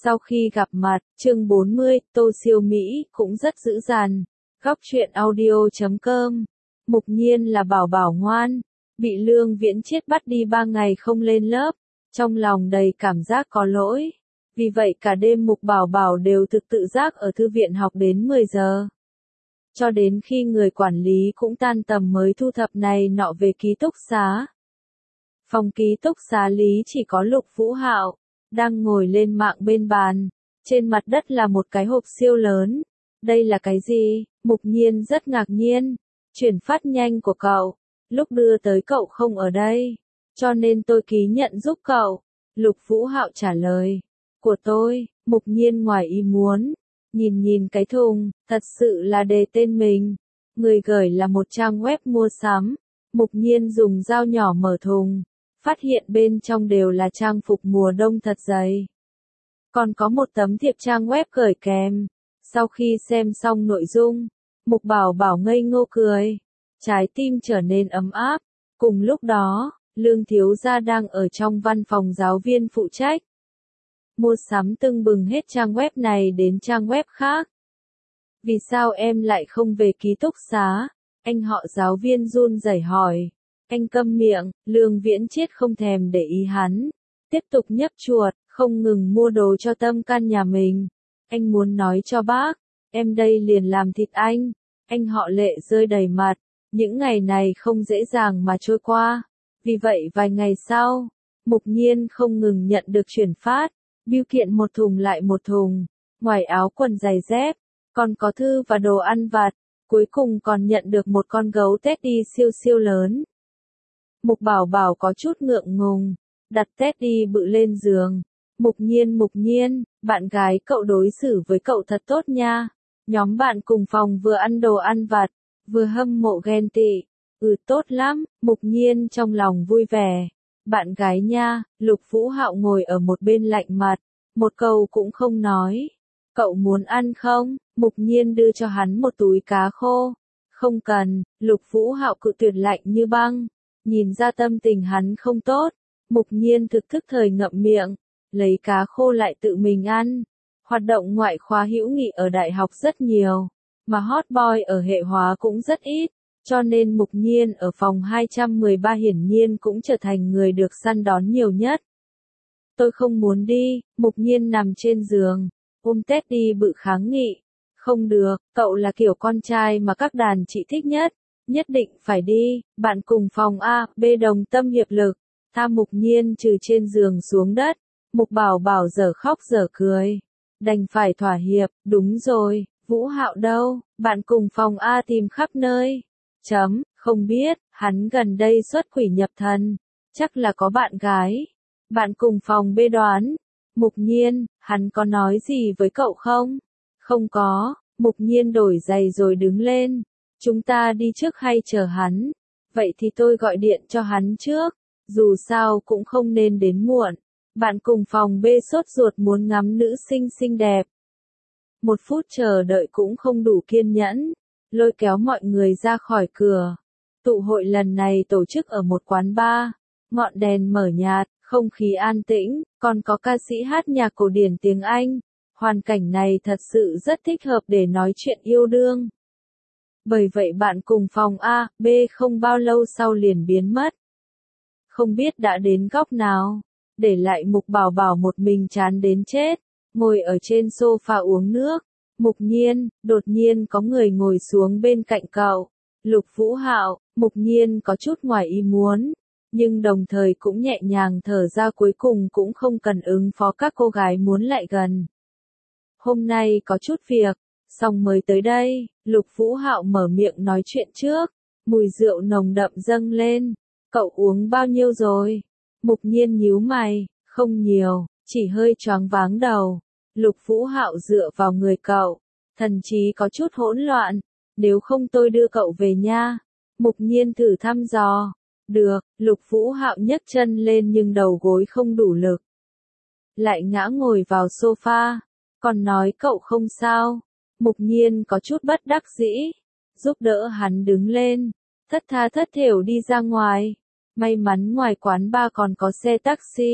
Sau khi gặp mặt, chương 40, Tô Siêu Mỹ cũng rất dữ dằn. Góc truyện audio.com. Mục Nhiên là bảo bảo ngoan, bị Lương Viễn Chiết bắt đi 3 ngày không lên lớp, trong lòng đầy cảm giác có lỗi. Vì vậy cả đêm Mục Bảo Bảo đều thực tự giác ở thư viện học đến 10 giờ. Cho đến khi người quản lý cũng tan tầm mới thu thập này nọ về ký túc xá. Phòng ký túc xá lý chỉ có Lục Vũ Hạo, đang ngồi lên mạng bên bàn. Trên mặt đất là một cái hộp siêu lớn. Đây là cái gì? Mục Nhiên rất ngạc nhiên. Chuyển phát nhanh của cậu. Lúc đưa tới cậu không ở đây. Cho nên tôi ký nhận giúp cậu. Lục Vũ Hạo trả lời. Của tôi, Mục Nhiên ngoài ý muốn. Nhìn cái thùng, thật sự là đề tên mình. Người gửi là một trang web mua sắm. Mục Nhiên dùng dao nhỏ mở thùng. Phát hiện bên trong đều là trang phục mùa đông thật dày. Còn có một tấm thiệp trang web gửi kèm. Sau khi xem xong nội dung, Mục Bảo Bảo ngây ngô cười. Trái tim trở nên ấm áp. Cùng lúc đó, Lương thiếu gia đang ở trong văn phòng giáo viên phụ trách. Mua sắm tưng bừng hết trang web này đến trang web khác. Vì sao em lại không về ký túc xá? Anh họ giáo viên run rẩy hỏi. Anh câm miệng, Lương Viễn Chiết không thèm để ý hắn. Tiếp tục nhấp chuột, không ngừng mua đồ cho tâm can nhà mình. Anh muốn nói cho bác, em đây liền làm thịt anh. Anh họ lệ rơi đầy mặt. Những ngày này không dễ dàng mà trôi qua. Vì vậy vài ngày sau, Mục Nhiên không ngừng nhận được chuyển phát. Bưu kiện một thùng lại một thùng. Ngoài áo quần giày dép, còn có thư và đồ ăn vặt. Cuối cùng còn nhận được một con gấu Teddy siêu lớn. Mục Bảo Bảo có chút ngượng ngùng, đặt Teddy bự lên giường. Mục Nhiên, bạn gái cậu đối xử với cậu thật tốt nha. Nhóm bạn cùng phòng vừa ăn đồ ăn vặt, vừa hâm mộ ghen tị. Tốt lắm, Mục Nhiên trong lòng vui vẻ. Bạn gái nha, Lục Vũ Hạo ngồi ở một bên lạnh mặt, một câu cũng không nói. Cậu muốn ăn không? Mục Nhiên đưa cho hắn một túi cá khô. Không cần, Lục Vũ Hạo cự tuyệt lạnh như băng. Nhìn ra tâm tình hắn không tốt, Mục Nhiên thực thức thời ngậm miệng, lấy cá khô lại tự mình ăn. Hoạt động ngoại khóa hữu nghị ở đại học rất nhiều, mà hot boy ở hệ hóa cũng rất ít, cho nên Mục Nhiên ở phòng 213 hiển nhiên cũng trở thành người được săn đón nhiều nhất. Tôi không muốn đi, Mục Nhiên nằm trên giường, ôm Teddy bự kháng nghị. Không được, cậu là kiểu con trai mà các đàn chị thích nhất. Nhất định phải đi, bạn cùng phòng A, B đồng tâm hiệp lực. Tha Mục Nhiên trừ trên giường xuống đất. Mục Bảo Bảo dở khóc dở cười. Đành phải thỏa hiệp, đúng rồi, Vũ Hạo đâu, bạn cùng phòng A tìm khắp nơi. Không biết, hắn gần đây xuất quỷ nhập thần. Chắc là có bạn gái. Bạn cùng phòng B đoán. Mục Nhiên, hắn có nói gì với cậu không? Không có, Mục Nhiên đổi giày rồi đứng lên. Chúng ta đi trước hay chờ hắn? Vậy thì tôi gọi điện cho hắn trước. Dù sao cũng không nên đến muộn. Bạn cùng phòng B sốt ruột muốn ngắm nữ sinh xinh đẹp. 1 phút chờ đợi cũng không đủ kiên nhẫn. Lôi kéo mọi người ra khỏi cửa. Tụ hội lần này tổ chức ở một quán bar. Ngọn đèn mở nhạt, không khí an tĩnh, còn có ca sĩ hát nhạc cổ điển tiếng Anh. Hoàn cảnh này thật sự rất thích hợp để nói chuyện yêu đương. Bởi vậy bạn cùng phòng A, B không bao lâu sau liền biến mất. Không biết đã đến góc nào, để lại Mục Bảo Bảo một mình chán đến chết, ngồi ở trên sofa uống nước. Mục Nhiên, đột nhiên có người ngồi xuống bên cạnh cậu. Lục Vũ Hạo, Mục Nhiên có chút ngoài ý muốn, nhưng đồng thời cũng nhẹ nhàng thở ra cuối cùng cũng không cần ứng phó các cô gái muốn lại gần. Hôm nay có chút việc. Xong mới tới đây, Lục Vũ Hạo mở miệng nói chuyện trước. Mùi rượu nồng đậm dâng lên. Cậu uống bao nhiêu rồi? Mục Nhiên nhíu mày, không nhiều, chỉ hơi choáng váng đầu. Lục Vũ Hạo dựa vào người cậu, thần trí có chút hỗn loạn. Nếu không tôi đưa cậu về nha. Mục Nhiên thử thăm dò. Được, Lục Vũ Hạo nhấc chân lên nhưng đầu gối không đủ lực. Lại ngã ngồi vào sofa. Còn nói cậu không sao. Mục Nhiên có chút bất đắc dĩ, giúp đỡ hắn đứng lên, thất tha thất thểu đi ra ngoài. May mắn ngoài quán bar còn có xe taxi,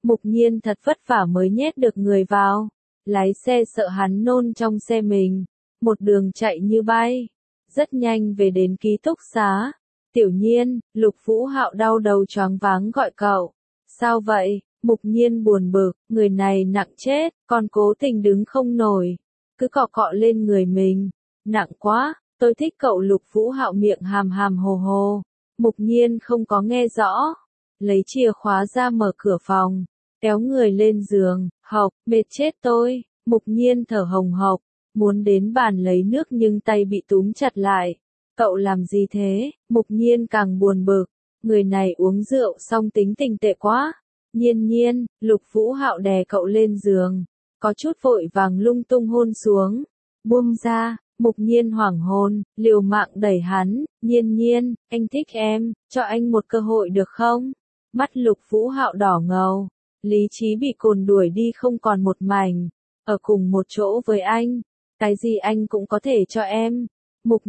Mục Nhiên thật vất vả mới nhét được người vào. Lái xe sợ hắn nôn trong xe mình. Một đường chạy như bay. Rất nhanh về đến ký túc xá. Tiểu Nhiên, Lục Vũ Hạo đau đầu choáng váng gọi cậu. Sao vậy? Mục Nhiên buồn bực, người này nặng chết, còn cố tình đứng không nổi. Cứ cọ cọ lên người mình. Nặng quá, tôi thích cậu. Lục Vũ Hạo miệng hàm hàm hồ hồ. Mục Nhiên không có nghe rõ. Lấy chìa khóa ra mở cửa phòng. Kéo người lên giường, học, mệt chết tôi. Mục Nhiên thở hồng hộc. Muốn đến bàn lấy nước nhưng tay bị túm chặt lại. Cậu làm gì thế? Mục Nhiên càng buồn bực. Người này uống rượu xong tính tình tệ quá. Nhiên Nhiên, Lục Vũ Hạo đè cậu lên giường. Có chút vội vàng lung tung hôn xuống. Buông ra, Mục Nhiên hoảng hồn, liều mạng đẩy hắn. Nhiên Nhiên, anh thích em, cho anh một cơ hội được không? Mắt Lục Vũ Hạo đỏ ngầu. Lý trí bị cồn đuổi đi không còn một mảnh. Ở cùng một chỗ với anh. Cái gì anh cũng có thể cho em. Mục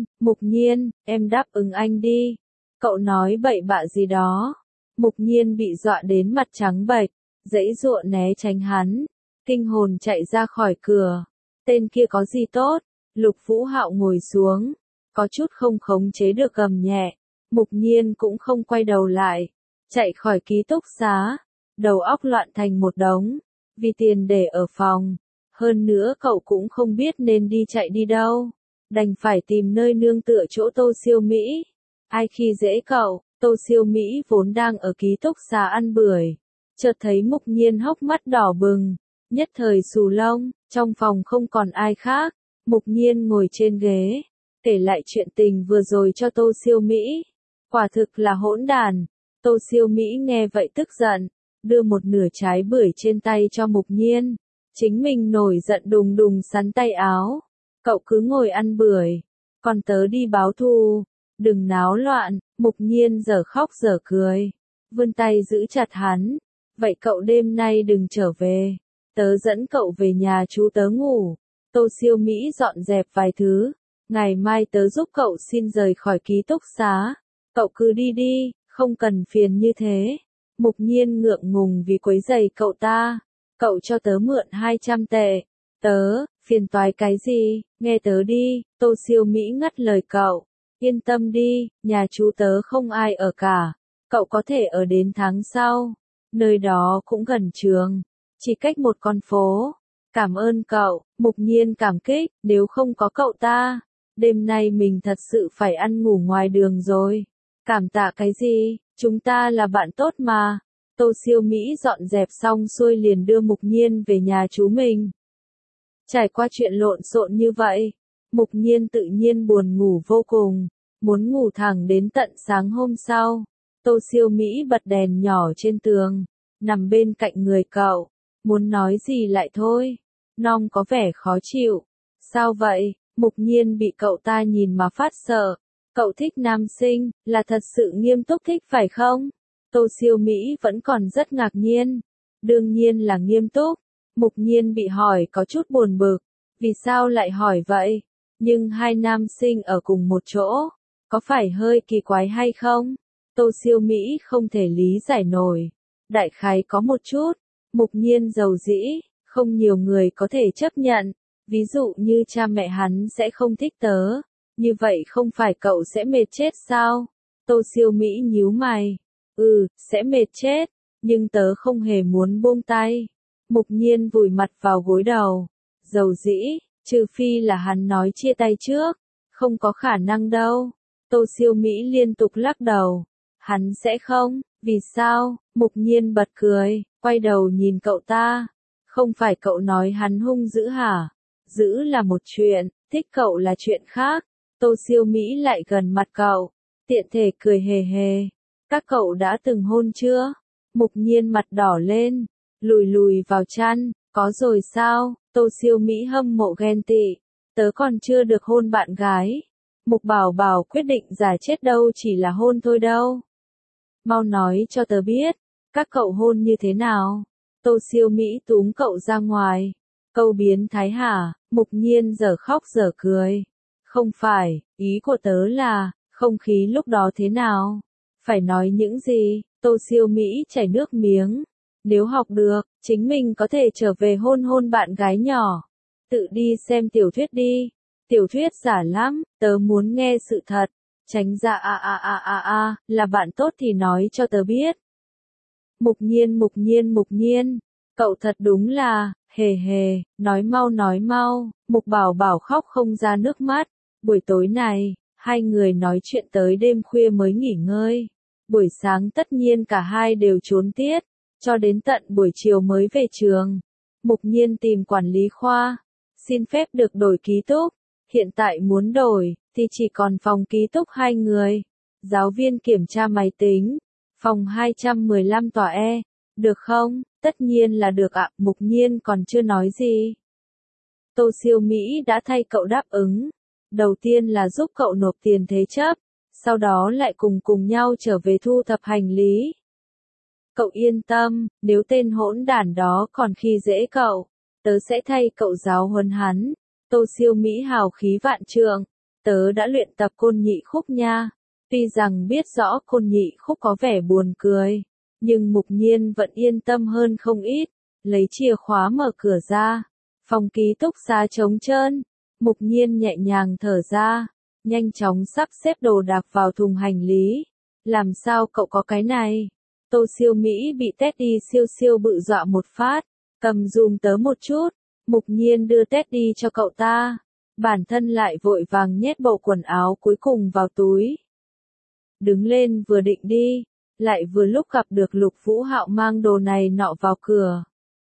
Nhiên, em đáp ứng anh đi. Cậu nói bậy bạ gì đó. Mục Nhiên bị dọa đến mặt trắng bệch, giãy giụa né tránh hắn, kinh hồn chạy ra khỏi cửa. Tên kia có gì tốt? Lục Vũ Hạo ngồi xuống, có chút không khống chế được gầm nhẹ. Mục Nhiên cũng không quay đầu lại, chạy khỏi ký túc xá, đầu óc loạn thành một đống, vì tiền để ở phòng. Hơn nữa cậu cũng không biết nên đi chạy đi đâu, đành phải tìm nơi nương tựa chỗ Tô Siêu Mỹ. Ai khi dễ cậu? Tô Siêu Mỹ vốn đang ở ký túc xá ăn bưởi, chợt thấy Mục Nhiên hốc mắt đỏ bừng, nhất thời xù lông. Trong phòng không còn ai khác, Mục Nhiên ngồi trên ghế, kể lại chuyện tình vừa rồi cho Tô Siêu Mỹ. Quả thực là hỗn đàn. Tô Siêu Mỹ nghe vậy tức giận, đưa một nửa trái bưởi trên tay cho Mục Nhiên. Chính mình nổi giận đùng đùng sắn tay áo. Cậu cứ ngồi ăn bưởi, còn tớ đi báo thù. Đừng náo loạn. Mục Nhiên giờ khóc giờ cười, vươn tay giữ chặt hắn. Vậy cậu đêm nay đừng trở về, tớ dẫn cậu về nhà chú tớ ngủ. Tô Siêu Mỹ dọn dẹp vài thứ, ngày mai tớ giúp cậu xin rời khỏi ký túc xá. Cậu cứ đi đi, không cần phiền như thế. Mục Nhiên ngượng ngùng vì quấy rầy cậu ta. Cậu cho tớ mượn 200 tệ. Tớ, phiền toái cái gì, nghe tớ đi. Tô Siêu Mỹ ngắt lời cậu. Yên tâm đi, nhà chú tớ không ai ở cả. Cậu có thể ở đến tháng sau. Nơi đó cũng gần trường, chỉ cách một con phố. Cảm ơn cậu. Mục Nhiên cảm kích. Nếu không có cậu ta, đêm nay mình thật sự phải ăn ngủ ngoài đường rồi. Cảm tạ cái gì, chúng ta là bạn tốt mà. Tô Siêu Mỹ dọn dẹp xong xuôi liền đưa Mục Nhiên về nhà chú mình. Trải qua chuyện lộn xộn như vậy, Mục Nhiên tự nhiên buồn ngủ vô cùng, muốn ngủ thẳng đến tận sáng hôm sau. Tô Siêu Mỹ bật đèn nhỏ trên tường, nằm bên cạnh người cậu, muốn nói gì lại thôi. Nom có vẻ khó chịu. Sao vậy? Mục Nhiên bị cậu ta nhìn mà phát sợ. Cậu thích nam sinh, là thật sự nghiêm túc thích phải không? Tô Siêu Mỹ vẫn còn rất ngạc nhiên. Đương nhiên là nghiêm túc. Mục Nhiên bị hỏi có chút buồn bực. Vì sao lại hỏi vậy? Nhưng hai nam sinh ở cùng một chỗ, có phải hơi kỳ quái hay không? Tô Siêu Mỹ không thể lý giải nổi. Đại khái có một chút. Mục Nhiên giàu dĩ, không nhiều người có thể chấp nhận. Ví dụ như cha mẹ hắn sẽ không thích tớ. Như vậy không phải cậu sẽ mệt chết sao? Tô Siêu Mỹ nhíu mày. Sẽ mệt chết. Nhưng tớ không hề muốn buông tay. Mục Nhiên vùi mặt vào gối đầu. Giàu dĩ, trừ phi là hắn nói chia tay trước. Không có khả năng đâu. Tô Siêu Mỹ liên tục lắc đầu. Hắn sẽ không. Vì sao? Mục Nhiên bật cười, quay đầu nhìn cậu ta. Không phải cậu nói hắn hung dữ hả? Dữ là một chuyện, thích cậu là chuyện khác. Tô Siêu Mỹ lại gần mặt cậu, tiện thể cười hề hề. Các cậu đã từng hôn chưa? Mục Nhiên mặt đỏ lên, lùi lùi vào chăn. Có rồi sao? Tô Siêu Mỹ hâm mộ ghen tị. Tớ còn chưa được hôn bạn gái. Mục Bảo Bảo quyết định giả chết đâu chỉ là hôn thôi đâu. Mau nói cho tớ biết, các cậu hôn như thế nào? Tô Siêu Mỹ túm cậu ra ngoài. Câu biến thái hả? Mục Nhiên giờ khóc giờ cười. Không phải, ý của tớ là, không khí lúc đó thế nào? Phải nói những gì? Tô Siêu Mỹ chảy nước miếng. Nếu học được, chính mình có thể trở về hôn hôn bạn gái nhỏ. Tự đi xem tiểu thuyết đi. Tiểu thuyết giả lắm, tớ muốn nghe sự thật. Tránh ra là bạn tốt thì nói cho tớ biết. Mục nhiên. Cậu thật đúng là, hề hề, nói mau. Mục Bảo Bảo khóc không ra nước mắt. Buổi tối này, hai người nói chuyện tới đêm khuya mới nghỉ ngơi. Buổi sáng tất nhiên cả hai đều trốn tiết, cho đến tận buổi chiều mới về trường. Mục Nhiên tìm quản lý khoa, xin phép được đổi ký túc. Hiện tại muốn đổi, thì chỉ còn phòng ký túc hai người. Giáo viên kiểm tra máy tính, phòng 215 tòa E. Được không? Tất nhiên là được ạ. Mục Nhiên còn chưa nói gì. Tô Siêu Mỹ đã thay cậu đáp ứng. Đầu tiên là giúp cậu nộp tiền thế chấp, sau đó lại cùng nhau trở về thu thập hành lý. Cậu yên tâm, nếu tên hỗn đản đó còn khi dễ cậu, tớ sẽ thay cậu giáo huấn hắn. Tô Siêu Mỹ hào khí vạn trượng, tớ đã luyện tập Côn Nhị Khúc nha. Tuy rằng biết rõ Côn Nhị Khúc có vẻ buồn cười, nhưng Mục Nhiên vẫn yên tâm hơn không ít, lấy chìa khóa mở cửa ra. Phòng ký túc xá trống trơn, Mục Nhiên nhẹ nhàng thở ra, nhanh chóng sắp xếp đồ đạc vào thùng hành lý. Làm sao cậu có cái này? Tô Siêu Mỹ bị Teddy siêu bự dọa một phát, cầm dùm tớ một chút. Mục Nhiên đưa Teddy cho cậu ta, bản thân lại vội vàng nhét bộ quần áo cuối cùng vào túi. Đứng lên vừa định đi, lại vừa lúc gặp được Lục Vũ Hạo mang đồ này nọ vào cửa.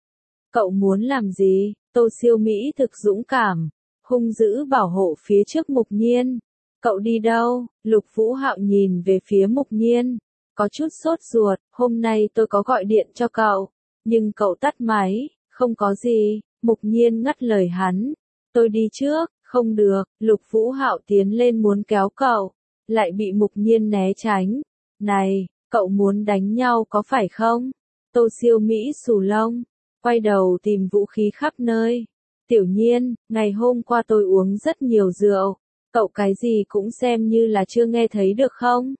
Cậu muốn làm gì? Tô Siêu Mỹ thực dũng cảm, hung dữ bảo hộ phía trước Mục Nhiên. Cậu đi đâu? Lục Vũ Hạo nhìn về phía Mục Nhiên, có chút sốt ruột. Hôm nay tôi có gọi điện cho cậu, nhưng cậu tắt máy. Không có gì. Mục Nhiên ngắt lời hắn. Tôi đi trước. Không được. Lục Vũ Hạo tiến lên muốn kéo cậu, lại bị Mục Nhiên né tránh. Này, cậu muốn đánh nhau có phải không? Tô Siêu Mỹ xù lông, quay đầu tìm vũ khí khắp nơi. Tiểu Nhiên, ngày hôm qua tôi uống rất nhiều rượu, cậu cái gì cũng xem như là chưa nghe thấy được không?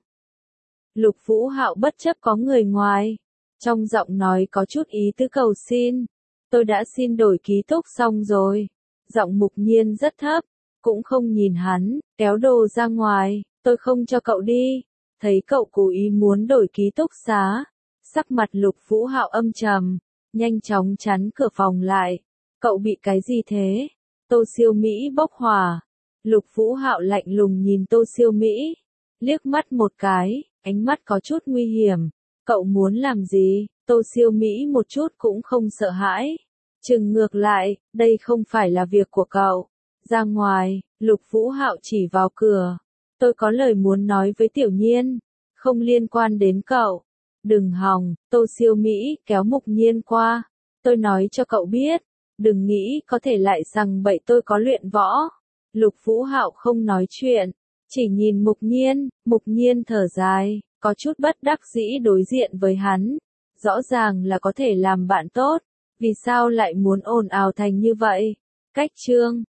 Lục Vũ Hạo bất chấp có người ngoài, trong giọng nói có chút ý tứ cầu xin. Tôi đã xin đổi ký túc xong rồi. Giọng Mục Nhiên rất thấp, cũng không nhìn hắn, kéo đồ ra ngoài. Tôi không cho cậu đi. Thấy cậu cố ý muốn đổi ký túc xá, sắc mặt Lục Vũ Hạo âm trầm, nhanh chóng chắn cửa phòng lại. Cậu bị cái gì thế? Tô Siêu Mỹ bốc hỏa. Lục Vũ Hạo lạnh lùng nhìn Tô Siêu Mỹ, liếc mắt một cái, ánh mắt có chút nguy hiểm. Cậu muốn làm gì? Tô Siêu Mỹ một chút cũng không sợ hãi. Chừng ngược lại, đây không phải là việc của cậu. Ra ngoài. Lục Vũ Hạo chỉ vào cửa. Tôi có lời muốn nói với Tiểu Nhiên, không liên quan đến cậu. Đừng hòng. Tô Siêu Mỹ kéo Mục Nhiên qua. Tôi nói cho cậu biết, đừng nghĩ có thể lại rằng bậy tôi có luyện võ. Lục Vũ Hạo không nói chuyện, chỉ nhìn Mục Nhiên. Mục Nhiên thở dài, có chút bất đắc dĩ đối diện với hắn. Rõ ràng là có thể làm bạn tốt, vì sao lại muốn ồn ào thành như vậy? Cách chương